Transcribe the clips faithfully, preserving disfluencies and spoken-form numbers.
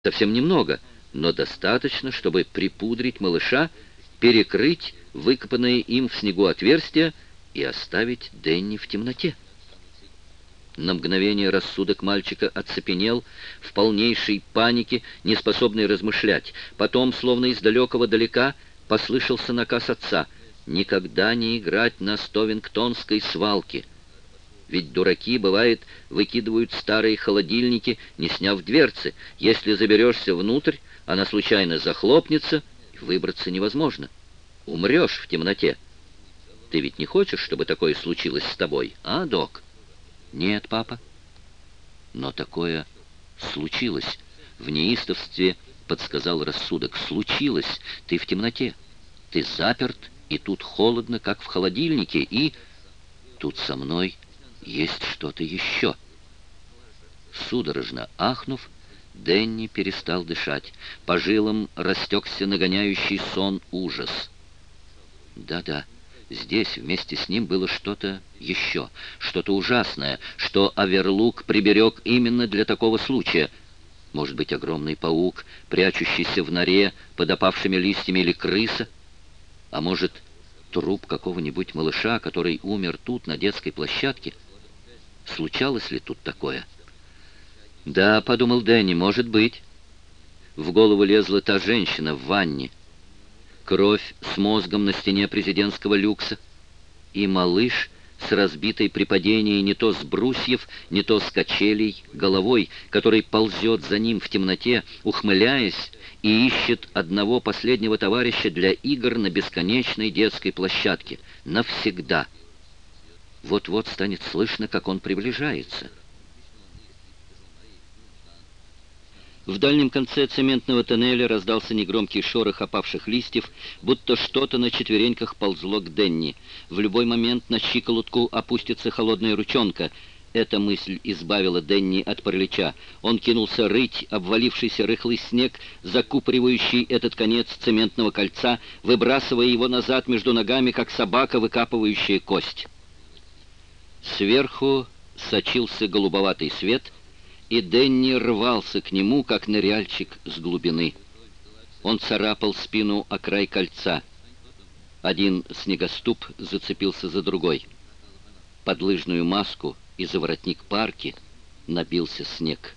Совсем немного, но достаточно, чтобы припудрить малыша, перекрыть выкопанное им в снегу отверстие и оставить Денни в темноте. На мгновение рассудок мальчика оцепенел в полнейшей панике, не способный размышлять. Потом, словно из далекого далека, послышался наказ отца: «Никогда не играть на стовингтонской свалке». Ведь дураки, бывает, выкидывают старые холодильники, не сняв дверцы. Если заберешься внутрь, она случайно захлопнется, и выбраться невозможно. Умрешь в темноте. Ты ведь не хочешь, чтобы такое случилось с тобой, а, док? Нет, папа. Но такое случилось. В неистовстве подсказал рассудок. Случилось. Ты в темноте. Ты заперт, и тут холодно, как в холодильнике, и... Тут со мной есть что-то еще. Судорожно ахнув, Денни перестал дышать. По жилам растекся нагоняющий сон ужас. Да-да, здесь вместе с ним было что-то еще, что-то ужасное, что Аверлук приберег именно для такого случая. Может быть, огромный паук, прячущийся в норе под опавшими листьями, или крыса? А может, труп какого-нибудь малыша, который умер тут, на детской площадке? Случалось ли тут такое? Да, подумал Дэнни, может быть. В голову лезла та женщина в ванне. Кровь с мозгом на стене президентского люкса. И малыш с разбитой при падении не то с брусьев, не то с качелей головой, который ползет за ним в темноте, ухмыляясь, и ищет одного последнего товарища для игр на бесконечной детской площадке. Навсегда. Вот-вот станет слышно, как он приближается. В дальнем конце цементного тоннеля раздался негромкий шорох опавших листьев, будто что-то на четвереньках ползло к Денни. В любой момент на щиколотку опустится холодная ручонка. Эта мысль избавила Денни от паралича. Он кинулся рыть обвалившийся рыхлый снег, закупоривающий этот конец цементного кольца, выбрасывая его назад между ногами, как собака, выкапывающая кость. Сверху сочился голубоватый свет, и Денни рвался к нему, как ныряльщик с глубины. Он царапал спину о край кольца. Один снегоступ зацепился за другой. Под лыжную маску и за воротник парки набился снег.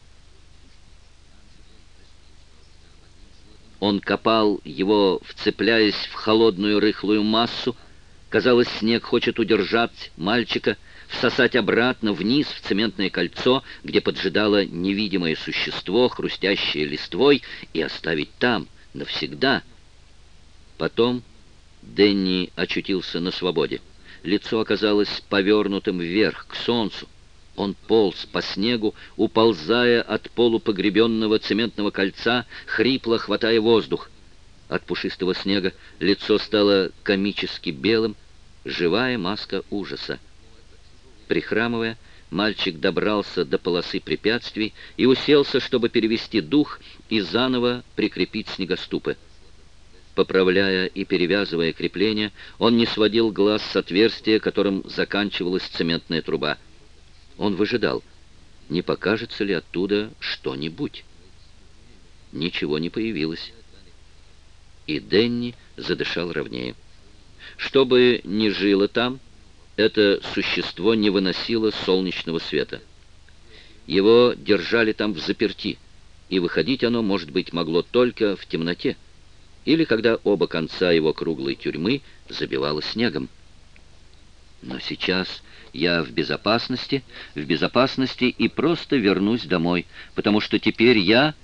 Он копал его, вцепляясь в холодную рыхлую массу. Казалось, снег хочет удержать мальчика, всосать обратно вниз в цементное кольцо, где поджидало невидимое существо, хрустящее листвой, и оставить там навсегда. Потом Денни очутился на свободе. Лицо оказалось повернутым вверх, к солнцу. Он полз по снегу, уползая от полупогребенного цементного кольца, хрипло хватая воздух. От пушистого снега лицо стало комически белым, живая маска ужаса. Прихрамывая, мальчик добрался до полосы препятствий и уселся, чтобы перевести дух и заново прикрепить снегоступы. Поправляя и перевязывая крепления, он не сводил глаз с отверстия, которым заканчивалась цементная труба. Он выжидал, не покажется ли оттуда что-нибудь. Ничего не появилось. И Денни задышал ровнее. Что бы ни жило там, это существо не выносило солнечного света. Его держали там взаперти, и выходить оно, может быть, могло только в темноте, или когда оба конца его круглой тюрьмы забивало снегом. Но сейчас я в безопасности, в безопасности и просто вернусь домой, потому что теперь я...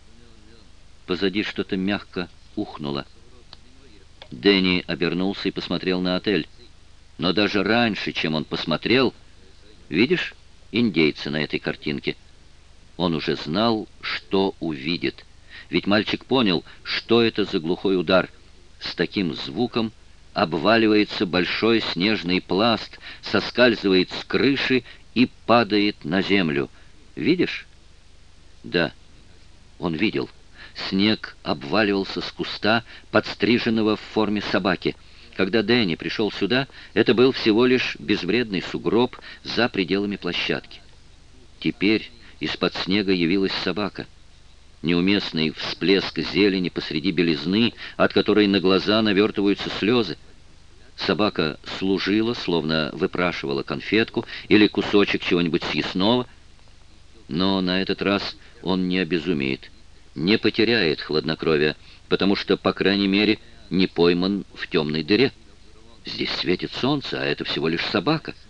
Позади что-то мягко ухнуло. Дэнни обернулся и посмотрел на отель. Но даже раньше, чем он посмотрел, видишь индейца на этой картинке? Он уже знал, что увидит. Ведь мальчик понял, что это за глухой удар. С таким звуком обваливается большой снежный пласт, соскальзывает с крыши и падает на землю. Видишь? Да, он видел. Снег обваливался с куста, подстриженного в форме собаки. Когда Дэнни пришел сюда, это был всего лишь безвредный сугроб за пределами площадки. Теперь из-под снега явилась собака. неуместный всплеск зелени посреди белизны, от которой на глаза навертываются слезы. Собака служила, словно выпрашивала конфетку или кусочек чего-нибудь съестного, но на этот раз он не обезумеет, не потеряет хладнокровия, потому что, по крайней мере, не пойман в темной дыре. Здесь светит солнце, а это всего лишь собака.